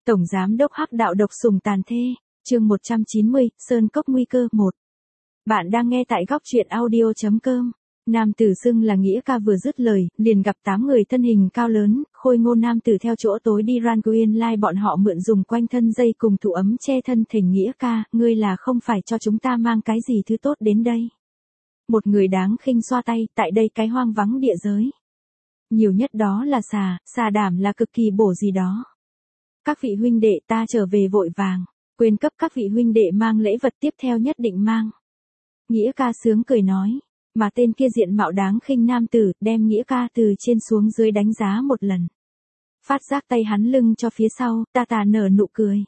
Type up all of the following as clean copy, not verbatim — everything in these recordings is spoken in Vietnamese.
Tổng Giám đốc Hắc Đạo độc sủng tàn thê, chương 190, Sơn Cốc nguy cơ 1. Bạn đang nghe tại góc truyện audio.com. Nam tử xưng là Nghĩa Ca vừa dứt lời, liền gặp 8 người thân hình cao lớn, khôi ngô nam tử theo chỗ tối đi Ranguin Lai bọn họ mượn dùng quanh thân dây cùng thủ ấm che thân thỉnh Nghĩa Ca, ngươi là không phải cho chúng ta mang cái gì thứ tốt đến đây. Một người đáng khinh xoa tay, tại đây cái hoang vắng địa giới. Nhiều nhất đó là xà đảm là cực kỳ bổ gì đó. Các vị huynh đệ ta trở về vội vàng, quên cấp các vị huynh đệ mang lễ vật tiếp theo nhất định mang. Nghĩa Ca sướng cười nói, mà tên kia diện mạo đáng khinh nam tử đem Nghĩa Ca từ trên xuống dưới đánh giá một lần. Phát giác tay hắn lưng cho phía sau, ta nở nụ cười.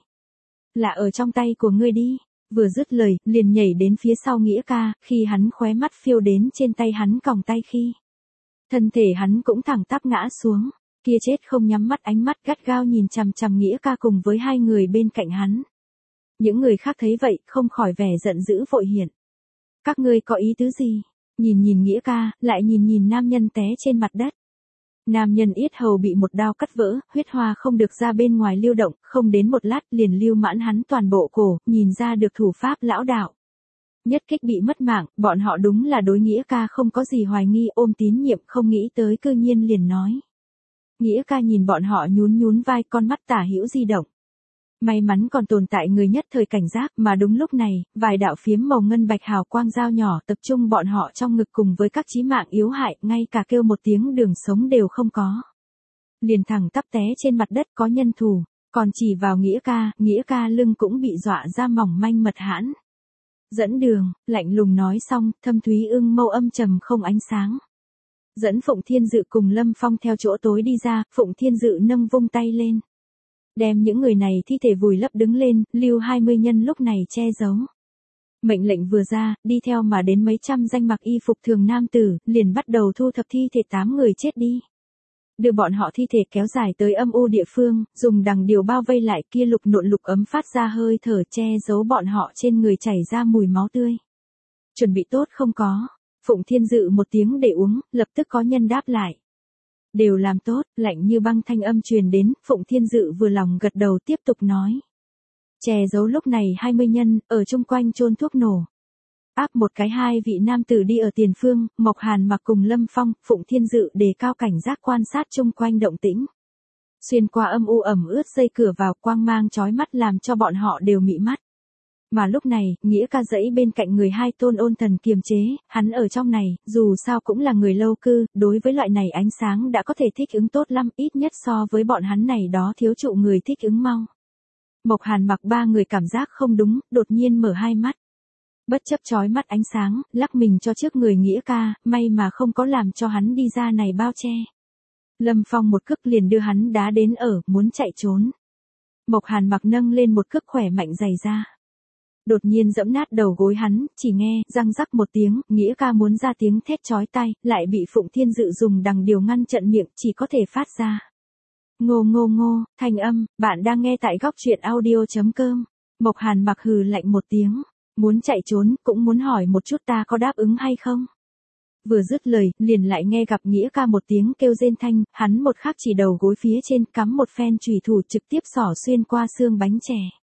Là ở trong tay của ngươi đi, vừa dứt lời, liền nhảy đến phía sau Nghĩa Ca, khi hắn khóe mắt phiêu đến trên tay hắn còng tay khi. Thân thể hắn cũng thẳng tắp ngã xuống, kia chết không nhắm mắt ánh mắt gắt gao nhìn chằm chằm Nghĩa Ca cùng với hai người bên cạnh hắn. Những người khác thấy vậy, không khỏi vẻ giận dữ vội hiện. Các ngươi có ý tứ gì? Nhìn Nghĩa Ca, lại nhìn nam nhân té trên mặt đất. Nam nhân yết hầu bị một đao cắt vỡ, huyết hoa không được ra bên ngoài lưu động, không đến một lát liền lưu mãn hắn toàn bộ cổ, nhìn ra được thủ pháp lão đạo. Nhất kích bị mất mạng, bọn họ đúng là đối Nghĩa Ca không có gì hoài nghi, ôm tín nhiệm không nghĩ tới cư nhiên liền nói. Nghĩa Ca nhìn bọn họ nhún vai, con mắt tả hữu di động. May mắn còn tồn tại người nhất thời cảnh giác, mà đúng lúc này, vài đạo phiếm màu ngân bạch hào quang dao nhỏ tập trung bọn họ trong ngực cùng với các chí mạng yếu hại, ngay cả kêu một tiếng đường sống đều không có. Liền thẳng tắp té trên mặt đất có nhân thủ, còn chỉ vào Nghĩa Ca lưng cũng bị dọa ra mỏng manh mật hãn. Dẫn đường, lạnh lùng nói xong, Thâm Thúy ưng mâu âm trầm không ánh sáng. Dẫn Phụng Thiên Dự cùng Lâm Phong theo chỗ tối đi ra, Phụng Thiên Dự nâng vung tay lên. Đem những người này thi thể vùi lấp đứng lên, lưu 20 nhân lúc này che giấu. Mệnh lệnh vừa ra, đi theo mà đến mấy trăm danh mặc y phục thường nam tử, liền bắt đầu thu thập thi thể 8 người chết đi. Đưa bọn họ thi thể kéo dài tới âm u địa phương, dùng đằng điều bao vây lại kia lục ấm phát ra hơi thở che giấu bọn họ trên người chảy ra mùi máu tươi. Chuẩn bị tốt không có? Phụng Thiên Dự một tiếng để uống, lập tức có nhân đáp lại. Đều làm tốt, lạnh như băng thanh âm truyền đến, Phụng Thiên Dự vừa lòng gật đầu tiếp tục nói. Che giấu lúc này 20 nhân, ở chung quanh chôn thuốc nổ. Áp một cái hai vị nam tử đi ở tiền phương, Mộc Hàn mặc cùng Lâm Phong, Phụng Thiên Dự đề cao cảnh giác quan sát chung quanh động tĩnh. Xuyên qua âm u ẩm ướt dây cửa vào quang mang chói mắt làm cho bọn họ đều mị mắt. Mà lúc này, Nghĩa Ca dãy bên cạnh người hai Tôn Ôn Thần kiềm chế, hắn ở trong này, dù sao cũng là người lâu cư, đối với loại này ánh sáng đã có thể thích ứng tốt lắm, ít nhất so với bọn hắn này đó thiếu trụ người thích ứng mau. Mộc Hàn mặc ba người cảm giác không đúng, đột nhiên mở hai mắt. Bất chấp chói mắt ánh sáng, lắc mình cho trước người Nghĩa Ca, may mà không có làm cho hắn đi ra này bao che. Lâm Phong một cước liền đưa hắn đá đến muốn chạy trốn. Mộc Hàn mặc nâng lên một cước khỏe mạnh dày ra. Đột nhiên giẫm nát đầu gối hắn, chỉ nghe, răng rắc một tiếng, Nghĩa Ca muốn ra tiếng thét chói tai, lại bị Phụng Thiên Dự dùng đằng điều ngăn trận miệng, chỉ có thể phát ra. Ngô, thanh âm, bạn đang nghe tại góc truyện audio.com. Mộc Hàn mặc hừ lạnh một tiếng, muốn chạy trốn, cũng muốn hỏi một chút ta có đáp ứng hay không. Vừa dứt lời, liền lại nghe gặp Nghĩa Ca một tiếng kêu rên thanh, hắn một khắc chỉ đầu gối phía trên cắm một phen chùy thủ trực tiếp xỏ xuyên qua xương bánh chè.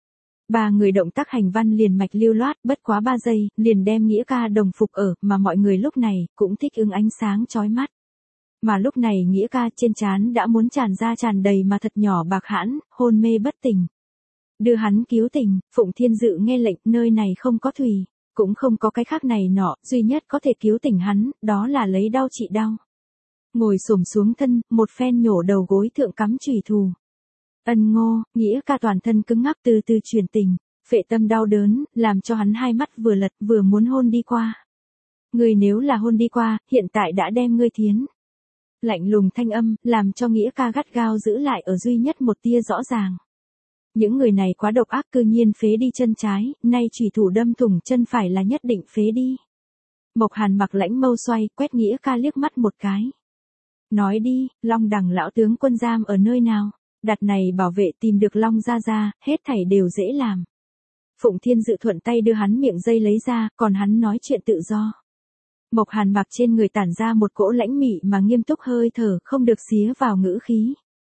Ba người động tác hành văn liền mạch lưu loát, bất quá 3 giây, liền đem Nghĩa Ca đồng phục mà mọi người lúc này, cũng thích ứng ánh sáng chói mắt. Mà lúc này Nghĩa Ca trên trán đã muốn tràn ra tràn đầy mà thật nhỏ bạc hãn, hôn mê bất tỉnh. Đưa hắn cứu tỉnh, Phụng Thiên Dự nghe lệnh, nơi này không có thủy, cũng không có cái khác này nọ, duy nhất có thể cứu tỉnh hắn, đó là lấy đau trị đau. Ngồi xổm xuống thân, một phen nhổ đầu gối thượng cắm chùy thủ. Ngô, Nghĩa Ca toàn thân cứng ngắc từ từ chuyển tình, phệ tâm đau đớn, làm cho hắn hai mắt vừa lật vừa muốn hôn đi qua. Ngươi nếu là hôn đi qua, hiện tại đã đem ngươi thiến. Lạnh lùng thanh âm, làm cho Nghĩa Ca gắt gao giữ lại ở duy nhất một tia rõ ràng. Những người này quá độc ác cư nhiên phế đi chân trái, nay chủy thủ đâm thủng chân phải là nhất định phế đi. Mộc Hàn mặc lãnh mâu xoay, quét Nghĩa Ca liếc mắt một cái. Nói đi, Long Đằng lão tướng quân giam ở nơi nào? Đặt này bảo vệ tìm được Long ra, hết thảy đều dễ làm. Phụng Thiên Dự thuận tay đưa hắn miệng dây lấy ra, còn hắn nói chuyện tự do. Mộc Hàn mặc trên người tản ra một cỗ lãnh mị mà nghiêm túc hơi thở, không được xía vào ngữ khí.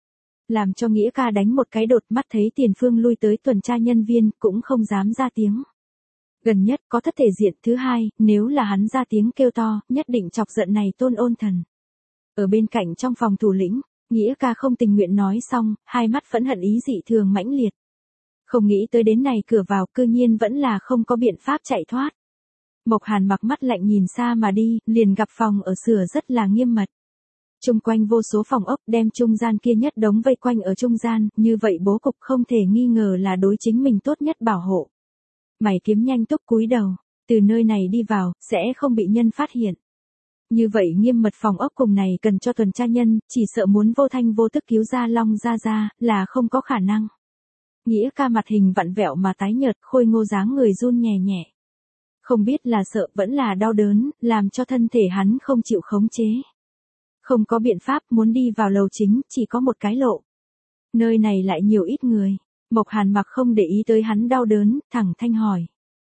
Làm cho Nghĩa ca đánh một cái đột, mắt thấy tiền phương lui tới tuần tra nhân viên, cũng không dám ra tiếng. Gần nhất có thất thể diện, thứ hai, nếu là hắn ra tiếng kêu to, nhất định chọc giận này Tôn Ôn Thần. Ở bên cạnh trong phòng thủ lĩnh, Nghĩa ca không tình nguyện nói xong, hai mắt phẫn hận ý dị thường mãnh liệt. Không nghĩ tới đến này cửa vào, cư nhiên vẫn là không có biện pháp chạy thoát. Mộc Hàn mặc mắt lạnh nhìn xa mà đi, liền gặp phòng ở sửa rất là nghiêm mật. Trung quanh vô số phòng ốc, đem trung gian kia nhất đống vây quanh ở trung gian, như vậy bố cục không thể nghi ngờ là đối chính mình tốt nhất bảo hộ. Mày kiếm nhanh túc cúi đầu, từ nơi này đi vào, sẽ không bị nhân phát hiện. Như vậy nghiêm mật phòng ốc cùng này cần cho tuần tra nhân, chỉ sợ muốn vô thanh vô tức cứu ra Long ra là không có khả năng. Nghĩa ca mặt hình vặn vẹo mà tái nhợt, khôi ngô dáng người run nhẹ nhẹ. Không biết là sợ vẫn là đau đớn, làm cho thân thể hắn không chịu khống chế. Không có biện pháp, muốn đi vào lầu chính, chỉ có một cái lộ. Nơi này lại nhiều ít người. Mộc Hàn mặc không để ý tới hắn đau đớn, thẳng thanh hỏi.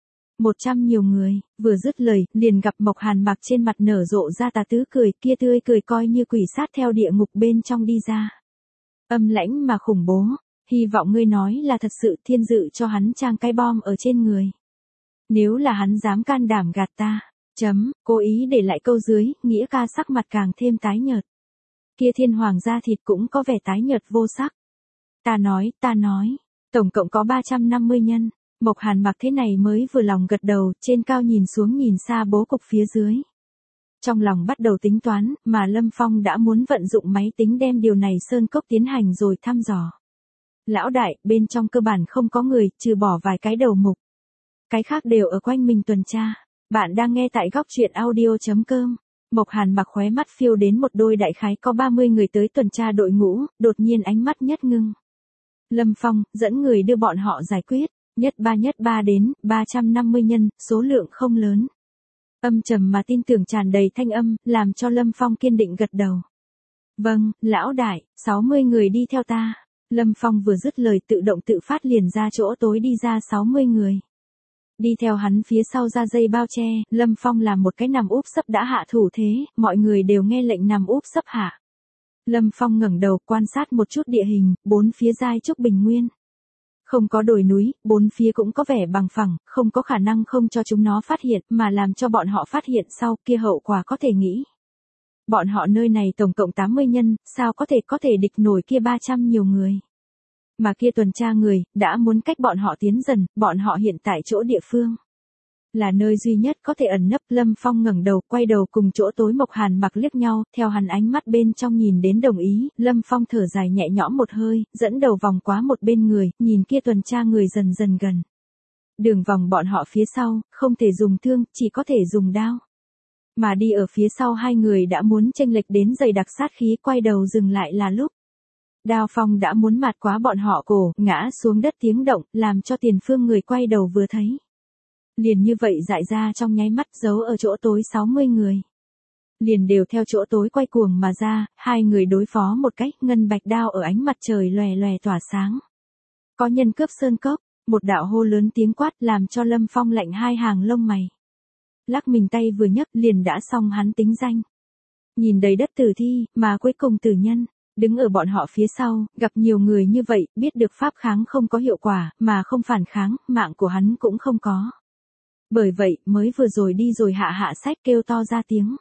100 nhiều người, vừa dứt lời, liền gặp Mộc Hàn mặc trên mặt nở rộ ra tà tứ cười, kia tươi cười coi như quỷ sát theo địa ngục bên trong đi ra. Âm lãnh mà khủng bố, hy vọng ngươi nói là thật sự, thiên dự cho hắn trang cái bom ở trên người. Nếu là hắn dám can đảm gạt ta, cố ý để lại câu dưới, Nghĩa ca sắc mặt càng thêm tái nhợt. Kia thiên hoàng da thịt cũng có vẻ tái nhợt vô sắc. Ta nói, tổng cộng có 350 nhân. Mộc Hàn mặc thế này mới vừa lòng gật đầu, trên cao nhìn xuống nhìn xa bố cục phía dưới. Trong lòng bắt đầu tính toán, mà Lâm Phong đã muốn vận dụng máy tính đem điều này sơn cốc tiến hành rồi thăm dò. Lão đại, bên trong cơ bản không có người, trừ bỏ vài cái đầu mục. Cái khác đều ở quanh mình tuần tra. Bạn đang nghe tại góc truyện audio.com. Mộc Hàn mặc khóe mắt phiêu đến một đôi đại khái có 30 người tới tuần tra đội ngũ, đột nhiên ánh mắt nhất ngưng. Lâm Phong, dẫn người đưa bọn họ giải quyết, nhất ba đến, 350 nhân, số lượng không lớn. Âm trầm mà tin tưởng tràn đầy thanh âm, làm cho Lâm Phong kiên định gật đầu. Vâng, lão đại, 60 người đi theo ta. Lâm Phong vừa dứt lời tự động tự phát liền ra chỗ tối đi ra 60 người. Đi theo hắn phía sau ra dây bao che, Lâm Phong làm một cái nằm úp sấp đã hạ thủ thế, mọi người đều nghe lệnh nằm úp sấp hạ. Lâm Phong ngẩng đầu quan sát một chút địa hình, bốn phía giai trúc bình nguyên. Không có đồi núi, bốn phía cũng có vẻ bằng phẳng, không có khả năng không cho chúng nó phát hiện, mà làm cho bọn họ phát hiện sau kia hậu quả có thể nghĩ. Bọn họ nơi này tổng cộng 80 nhân, sao có thể địch nổi kia 300 nhiều người. Mà kia tuần tra người, đã muốn cách bọn họ tiến dần, bọn họ hiện tại chỗ địa phương. Là nơi duy nhất có thể ẩn nấp. Lâm Phong ngẩng đầu, quay đầu cùng chỗ tối Mộc Hàn mặc liếc nhau, theo hắn ánh mắt bên trong nhìn đến đồng ý, Lâm Phong thở dài nhẹ nhõm một hơi, dẫn đầu vòng qua một bên người, nhìn kia tuần tra người dần dần gần. Đường vòng bọn họ phía sau, không thể dùng thương, chỉ có thể dùng đao. Mà đi ở phía sau hai người đã muốn chênh lệch đến dày đặc sát khí, quay đầu dừng lại là lúc. Đao phong đã muốn mạt quá bọn họ cổ, ngã xuống đất tiếng động, làm cho tiền phương người quay đầu vừa thấy. Liền như vậy dại ra trong nháy mắt, giấu ở chỗ tối 60 người. Liền đều theo chỗ tối quay cuồng mà ra, hai người đối phó một cách, ngân bạch đao ở ánh mặt trời lòe lòe tỏa sáng. Có nhân cướp sơn cốc, một đạo hô lớn tiếng quát làm cho Lâm Phong lạnh hai hàng lông mày. Lắc mình tay vừa nhấc liền đã xong hắn tính danh. Nhìn đầy đất tử thi, mà cuối cùng tử nhân. Đứng ở bọn họ phía sau, gặp nhiều người như vậy, biết được pháp kháng không có hiệu quả, mà không phản kháng, mạng của hắn cũng không có. Bởi vậy, mới vừa rồi đi rồi hạ sách kêu to ra tiếng.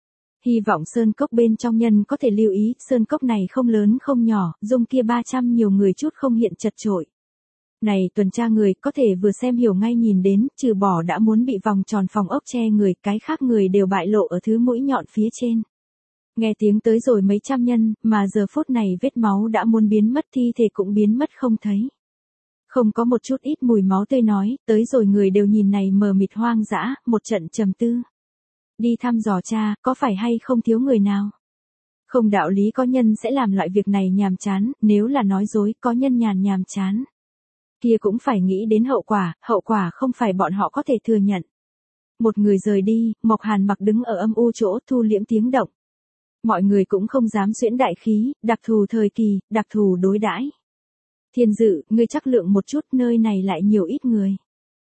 Hy vọng sơn cốc bên trong nhân có thể lưu ý, sơn cốc này không lớn không nhỏ, dung kia 300 nhiều người chút không hiện chật chội. Này tuần tra người có thể vừa xem hiểu ngay nhìn đến, trừ bỏ đã muốn bị vòng tròn phòng ốc che người, cái khác người đều bại lộ ở thứ mũi nhọn phía trên. Nghe tiếng tới rồi mấy trăm nhân, mà giờ phút này vết máu đã muốn biến mất, thi thể cũng biến mất không thấy. Không có một chút ít mùi máu tươi nói, tới rồi người đều nhìn này mờ mịt hoang dã, một trận trầm tư. Đi thăm dò cha, có phải hay không thiếu người nào? Không đạo lý có nhân sẽ làm loại việc này nhàm chán, nếu là nói dối có nhân nhàm chán. Kia cũng phải nghĩ đến hậu quả không phải bọn họ có thể thừa nhận. Một người rời đi, Mộc Hàn mặc đứng ở âm u chỗ thu liễm tiếng động. Mọi người cũng không dám xuyễn đại khí, đặc thù thời kỳ, đặc thù đối đãi. Thiên dự, ngươi chắc lượng một chút, nơi này lại nhiều ít người.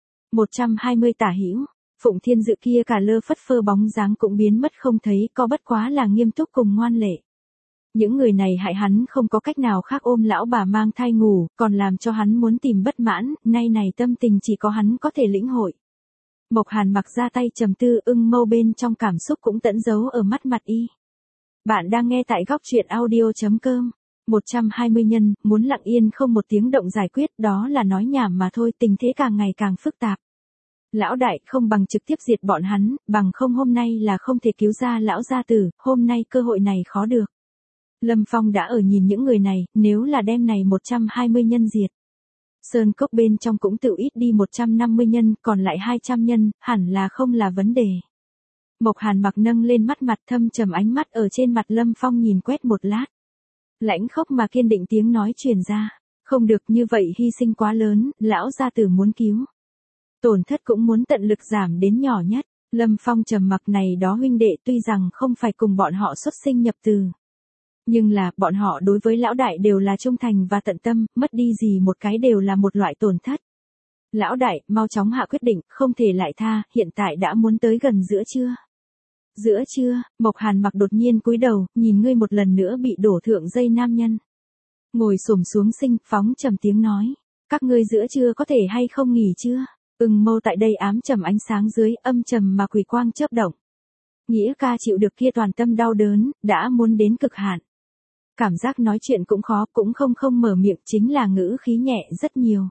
120 tả hữu, Phụng Thiên Dự kia cả lơ phất phơ bóng dáng cũng biến mất không thấy, có bất quá là nghiêm túc cùng ngoan lệ. Những người này hại hắn không có cách nào khác ôm lão bà mang thai ngủ, còn làm cho hắn muốn tìm bất mãn, nay này tâm tình chỉ có hắn có thể lĩnh hội. Mộc Hàn mặc ra tay trầm tư, ưng mâu bên trong cảm xúc cũng tẫn giấu ở mắt mặt y. Bạn đang nghe tại góc truyện audio.com. 120 nhân, muốn lặng yên không một tiếng động giải quyết, đó là nói nhảm mà thôi, tình thế càng ngày càng phức tạp. Lão đại không bằng trực tiếp diệt bọn hắn, bằng không hôm nay là không thể cứu ra lão gia tử, hôm nay cơ hội này khó được. Lâm Phong đã ở nhìn những người này, nếu là đêm này 120 nhân diệt. Sơn cốc bên trong cũng tự ít đi 150 nhân, còn lại 200 nhân, hẳn là không là vấn đề. Mộc Hàn mặc nâng lên mắt mặt thâm trầm, ánh mắt ở trên mặt Lâm Phong nhìn quét một lát. Lãnh khốc mà kiên định tiếng nói truyền ra, không được như vậy, hy sinh quá lớn, lão gia tử muốn cứu. Tổn thất cũng muốn tận lực giảm đến nhỏ nhất. Lâm Phong trầm mặc, này đó huynh đệ tuy rằng không phải cùng bọn họ xuất sinh nhập từ. Nhưng là, bọn họ đối với lão đại đều là trung thành và tận tâm, mất đi gì một cái đều là một loại tổn thất. Lão đại, mau chóng hạ quyết định, không thể lại tha, hiện tại đã muốn tới gần giữa trưa. Giữa trưa, Mộc Hàn mặc đột nhiên cúi đầu, nhìn ngươi một lần nữa bị đổ thượng dây nam nhân. Ngồi xổm xuống sinh, phóng trầm tiếng nói. Các ngươi giữa trưa có thể hay không nghỉ chưa? Ưng mâu tại đây ám trầm ánh sáng dưới, âm trầm mà quỷ quang chớp động. Nghĩa ca chịu được kia toàn tâm đau đớn, đã muốn đến cực hạn. Cảm giác nói chuyện cũng khó, cũng không mở miệng, chính là ngữ khí nhẹ rất nhiều.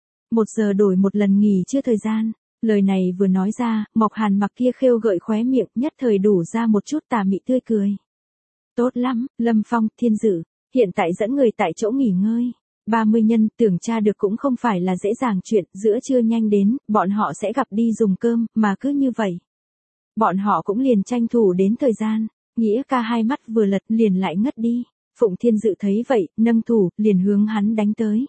1 giờ đổi một lần nghỉ chưa thời gian. Lời này vừa nói ra, Mộc Hàn mặc kia khêu gợi khóe miệng, nhất thời đủ ra một chút tà mị tươi cười. Tốt lắm, Lâm Phong, Thiên Dữ, hiện tại dẫn người tại chỗ nghỉ ngơi. 30 nhân, tưởng tra được cũng không phải là dễ dàng chuyện, giữa trưa nhanh đến, bọn họ sẽ gặp đi dùng cơm, mà cứ như vậy. Bọn họ cũng liền tranh thủ đến thời gian, Nghĩa ca hai mắt vừa lật liền lại ngất đi. Phụng Thiên Dữ thấy vậy, nâng thủ, liền hướng hắn đánh tới.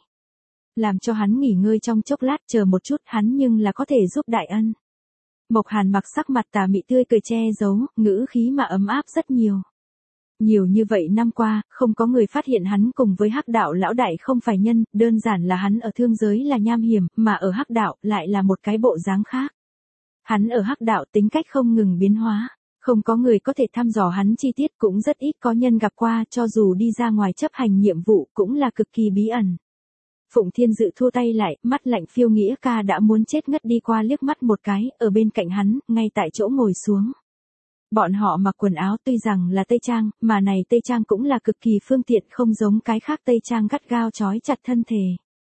Làm cho hắn nghỉ ngơi trong chốc lát, chờ một chút, hắn nhưng là có thể giúp đại ân. Mộc Hàn mặc sắc mặt tà mị tươi cười che giấu, ngữ khí mà ấm áp rất nhiều. Nhiều như vậy năm qua, không có người phát hiện hắn cùng với Hắc đạo lão đại không phải nhân, đơn giản là hắn ở thương giới là nham hiểm, mà ở Hắc đạo lại là một cái bộ dáng khác. Hắn ở Hắc đạo tính cách không ngừng biến hóa, không có người có thể thăm dò hắn chi tiết, cũng rất ít có nhân gặp qua, cho dù đi ra ngoài chấp hành nhiệm vụ cũng là cực kỳ bí ẩn. Phụng Thiên Dữ thua tay lại, mắt lạnh phiêu, Nghĩa ca đã muốn chết ngất đi qua liếc mắt một cái, ở bên cạnh hắn, ngay tại chỗ ngồi xuống. Bọn họ mặc quần áo tuy rằng là tây trang, mà này tây trang cũng là cực kỳ phương tiện, không giống cái khác tây trang gắt gao trói chặt thân thể.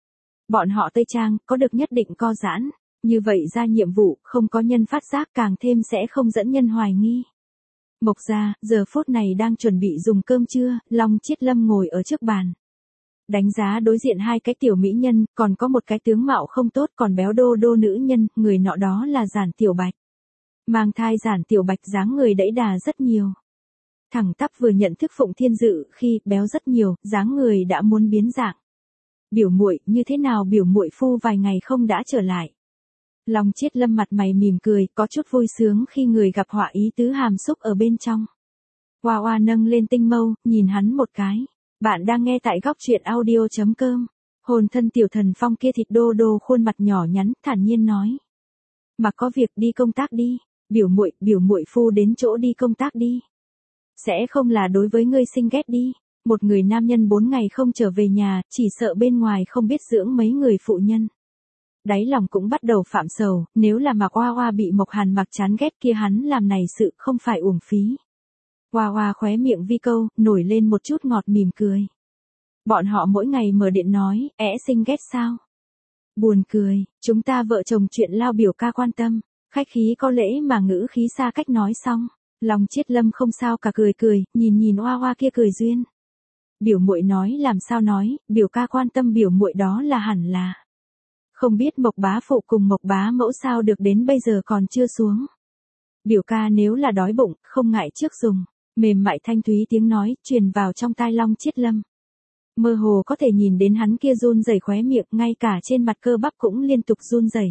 Bọn họ tây trang, có được nhất định co giãn, như vậy ra nhiệm vụ, không có nhân phát giác, càng thêm sẽ không dẫn nhân hoài nghi. Mộc gia, giờ phút này đang chuẩn bị dùng cơm trưa, Long Chiết Lâm ngồi ở trước bàn. Đánh giá đối diện hai cái tiểu mỹ nhân, còn có một cái tướng mạo không tốt còn béo đô đô nữ nhân, người nọ đó là Giản Tiểu Bạch. Mang thai Giản Tiểu Bạch dáng người đẫy đà rất nhiều. Thẳng tắp vừa nhận thức Phụng Thiên Dữ khi béo rất nhiều, dáng người đã muốn biến dạng. Biểu muội, như thế nào biểu muội phu vài ngày không đã trở lại. Long Chiết Lâm mặt mày mỉm cười, có chút vui sướng khi người gặp họa, ý tứ hàm xúc ở bên trong. Hoa Hoa nâng lên tinh mâu, nhìn hắn một cái. Bạn đang nghe tại góc truyện audio.com. Hồn thân Tiểu Thần Phong kia thịt đô đô khuôn mặt nhỏ nhắn, thản nhiên nói. Mà có việc đi công tác đi, biểu muội phu đến chỗ đi công tác đi. Sẽ không là đối với ngươi sinh ghét đi, một người nam nhân 4 ngày không trở về nhà, chỉ sợ bên ngoài không biết dưỡng mấy người phụ nhân. Đáy lòng cũng bắt đầu phạm sầu, nếu là Mạc Hoa Hoa bị Mộc Hàn mặc chán ghét kia, hắn làm này sự không phải uổng phí. Hoa Hoa khóe miệng vi câu, nổi lên một chút ngọt mỉm cười. Bọn họ mỗi ngày mở điện nói, sinh ghét sao? Buồn cười, chúng ta vợ chồng chuyện lao biểu ca quan tâm, khách khí có lễ mà ngữ khí xa cách nói xong. Long Chiết Lâm không sao cả cười, nhìn Hoa Hoa kia cười duyên. Biểu muội nói làm sao nói, biểu ca quan tâm biểu muội đó là hẳn là. Không biết Mộc bá phụ cùng Mộc bá mẫu sao được đến bây giờ còn chưa xuống. Biểu ca nếu là đói bụng, không ngại trước dùng. Mềm mại thanh thúy tiếng nói, truyền vào trong tai Long Chiết Lâm. Mơ hồ có thể nhìn đến hắn kia run rẩy khóe miệng, ngay cả trên mặt cơ bắp cũng liên tục run rẩy.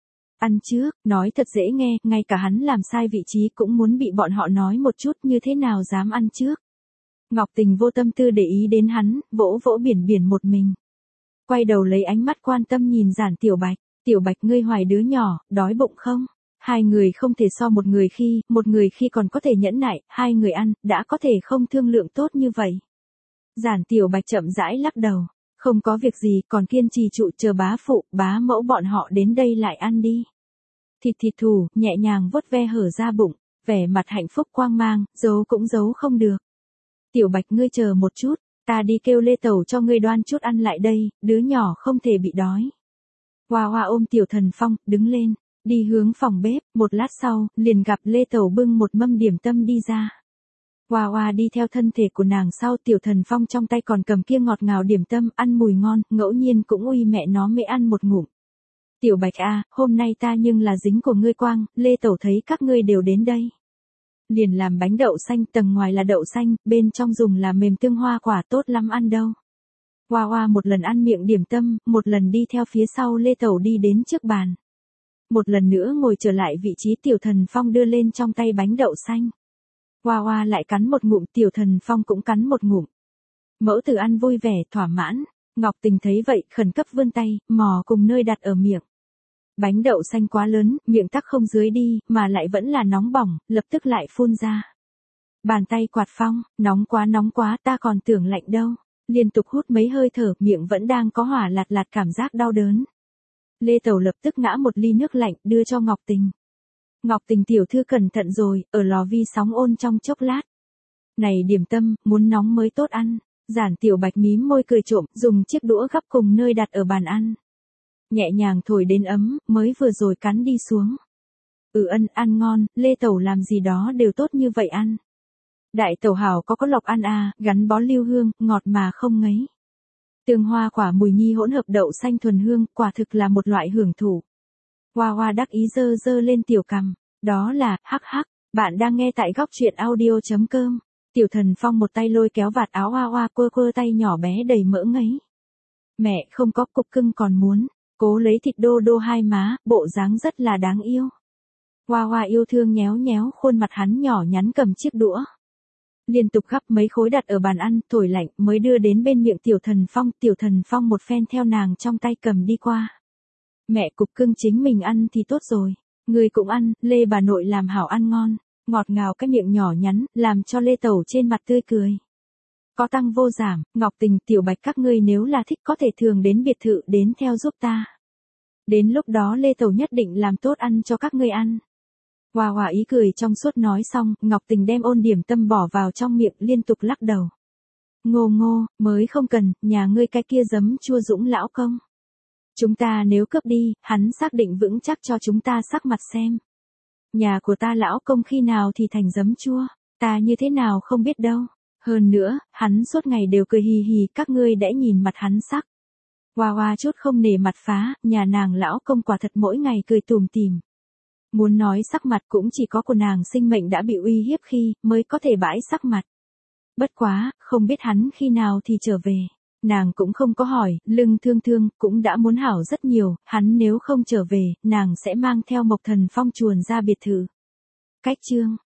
Ăn trước, nói thật dễ nghe, ngay cả hắn làm sai vị trí cũng muốn bị bọn họ nói một chút, như thế nào dám ăn trước. Ngọc Tình vô tâm tư để ý đến hắn, vỗ vỗ biển một mình. Quay đầu lấy ánh mắt quan tâm nhìn Giản Tiểu Bạch. Tiểu Bạch, ngươi hoài đứa nhỏ, đói bụng không? Hai người không thể so một người khi còn có thể nhẫn nại, hai người ăn, đã có thể không thương lượng tốt như vậy. Giản Tiểu Bạch chậm rãi lắc đầu. Không có việc gì, còn kiên trì trụ chờ bá phụ, bá mẫu bọn họ đến đây lại ăn đi. Thịt thịt thù, nhẹ nhàng vuốt ve hở ra bụng, vẻ mặt hạnh phúc quang mang, giấu cũng giấu không được. Tiểu Bạch ngươi chờ một chút, ta đi kêu Lê Tẩu cho ngươi đoan chút ăn lại đây, đứa nhỏ không thể bị đói. Hoa Hoa ôm Tiểu Thần Phong, đứng lên, đi hướng phòng bếp, một lát sau, liền gặp Lê Tẩu bưng một mâm điểm tâm đi ra. Hoa Hoa đi theo thân thể của nàng sau, Tiểu Thần Phong trong tay còn cầm kia ngọt ngào điểm tâm, ăn mùi ngon, ngẫu nhiên cũng uy mẹ nó mới ăn một ngụm. Tiểu Bạch à, hôm nay ta nhưng là dính của ngươi quang, Lê Tẩu thấy các ngươi đều đến đây. Liền làm bánh đậu xanh, tầng ngoài là đậu xanh, bên trong dùng là mềm tương hoa quả, tốt lắm ăn đâu. Hoa Hoa một lần ăn miệng điểm tâm, một lần đi theo phía sau Lê Tẩu đi đến trước bàn. Một lần nữa ngồi trở lại vị trí, Tiểu Thần Phong đưa lên trong tay bánh đậu xanh. Hoa Hoa lại cắn một ngụm, Tiểu Thần Phong cũng cắn một ngụm. Mẫu tử ăn vui vẻ, thỏa mãn. Ngọc Tình thấy vậy, khẩn cấp vươn tay, mò cùng nơi đặt ở miệng. Bánh đậu xanh quá lớn, miệng tắc không dưới đi, mà lại vẫn là nóng bỏng, lập tức lại phun ra. Bàn tay quạt phong, nóng quá, ta còn tưởng lạnh đâu. Liên tục hút mấy hơi thở, miệng vẫn đang có hỏa lạt lạt cảm giác đau đớn. Lê Tẩu lập tức ngã một ly nước lạnh, đưa cho Ngọc Tình. Ngọc Tình tiểu thư cẩn thận rồi, ở lò vi sóng ôn trong chốc lát. Này điểm tâm, muốn nóng mới tốt ăn. Giản Tiểu Bạch mím môi cười trộm, dùng chiếc đũa gắp cùng nơi đặt ở bàn ăn. Nhẹ nhàng thổi đến ấm, mới vừa rồi cắn đi xuống. Ăn ngon, Lê Tẩu làm gì đó đều tốt như vậy ăn. Đại tẩu hảo có lộc ăn à, gắn bó lưu hương, ngọt mà không ngấy. Tương hoa quả mùi nhi hỗn hợp đậu xanh thuần hương, quả thực là một loại hưởng thụ. Hoa Hoa đắc ý dơ dơ lên tiểu cằm, đó là, hắc hắc, bạn đang nghe tại góc truyện audio.com. Tiểu Thần Phong một tay lôi kéo vạt áo Hoa Hoa, quơ tay nhỏ bé đầy mỡ ngấy. Mẹ không có, cục cưng còn muốn, cố lấy thịt đô đô hai má, bộ dáng rất là đáng yêu. Hoa Hoa yêu thương nhéo nhéo khuôn mặt hắn nhỏ nhắn, cầm chiếc đũa. Liên tục gắp mấy khối đặt ở bàn ăn, thổi lạnh mới đưa đến bên miệng Tiểu Thần Phong một phen theo nàng trong tay cầm đi qua. Mẹ cục cưng chính mình ăn thì tốt rồi, người cũng ăn, Lê bà nội làm hảo ăn ngon, ngọt ngào cái miệng nhỏ nhắn, làm cho Lê Tẩu trên mặt tươi cười. Có tăng vô giảm, Ngọc Tình, Tiểu Bạch các ngươi nếu là thích có thể thường đến biệt thự đến theo giúp ta. Đến lúc đó Lê Tẩu nhất định làm tốt ăn cho các ngươi ăn. Hoa Hoa ý cười trong suốt nói xong, Ngọc Tình đem ôn điểm tâm bỏ vào trong miệng, liên tục lắc đầu. Ngô, mới không cần, nhà ngươi cái kia giấm chua Dũng lão công. Chúng ta nếu cướp đi, hắn xác định vững chắc cho chúng ta sắc mặt xem. Nhà của ta lão công khi nào thì thành giấm chua, ta như thế nào không biết đâu. Hơn nữa, hắn suốt ngày đều cười hì hì, các ngươi đã nhìn mặt hắn sắc. Hoa Hoa chút không nể mặt phá, nhà nàng lão công quả thật mỗi ngày cười tủm tỉm. Muốn nói sắc mặt cũng chỉ có của nàng sinh mệnh đã bị uy hiếp khi, mới có thể bãi sắc mặt. Bất quá, không biết hắn khi nào thì trở về. Nàng cũng không có hỏi, lưng thương cũng đã muốn hảo rất nhiều, hắn nếu không trở về, nàng sẽ mang theo Mộc Thần Phong chuồn ra biệt thự. Cách chương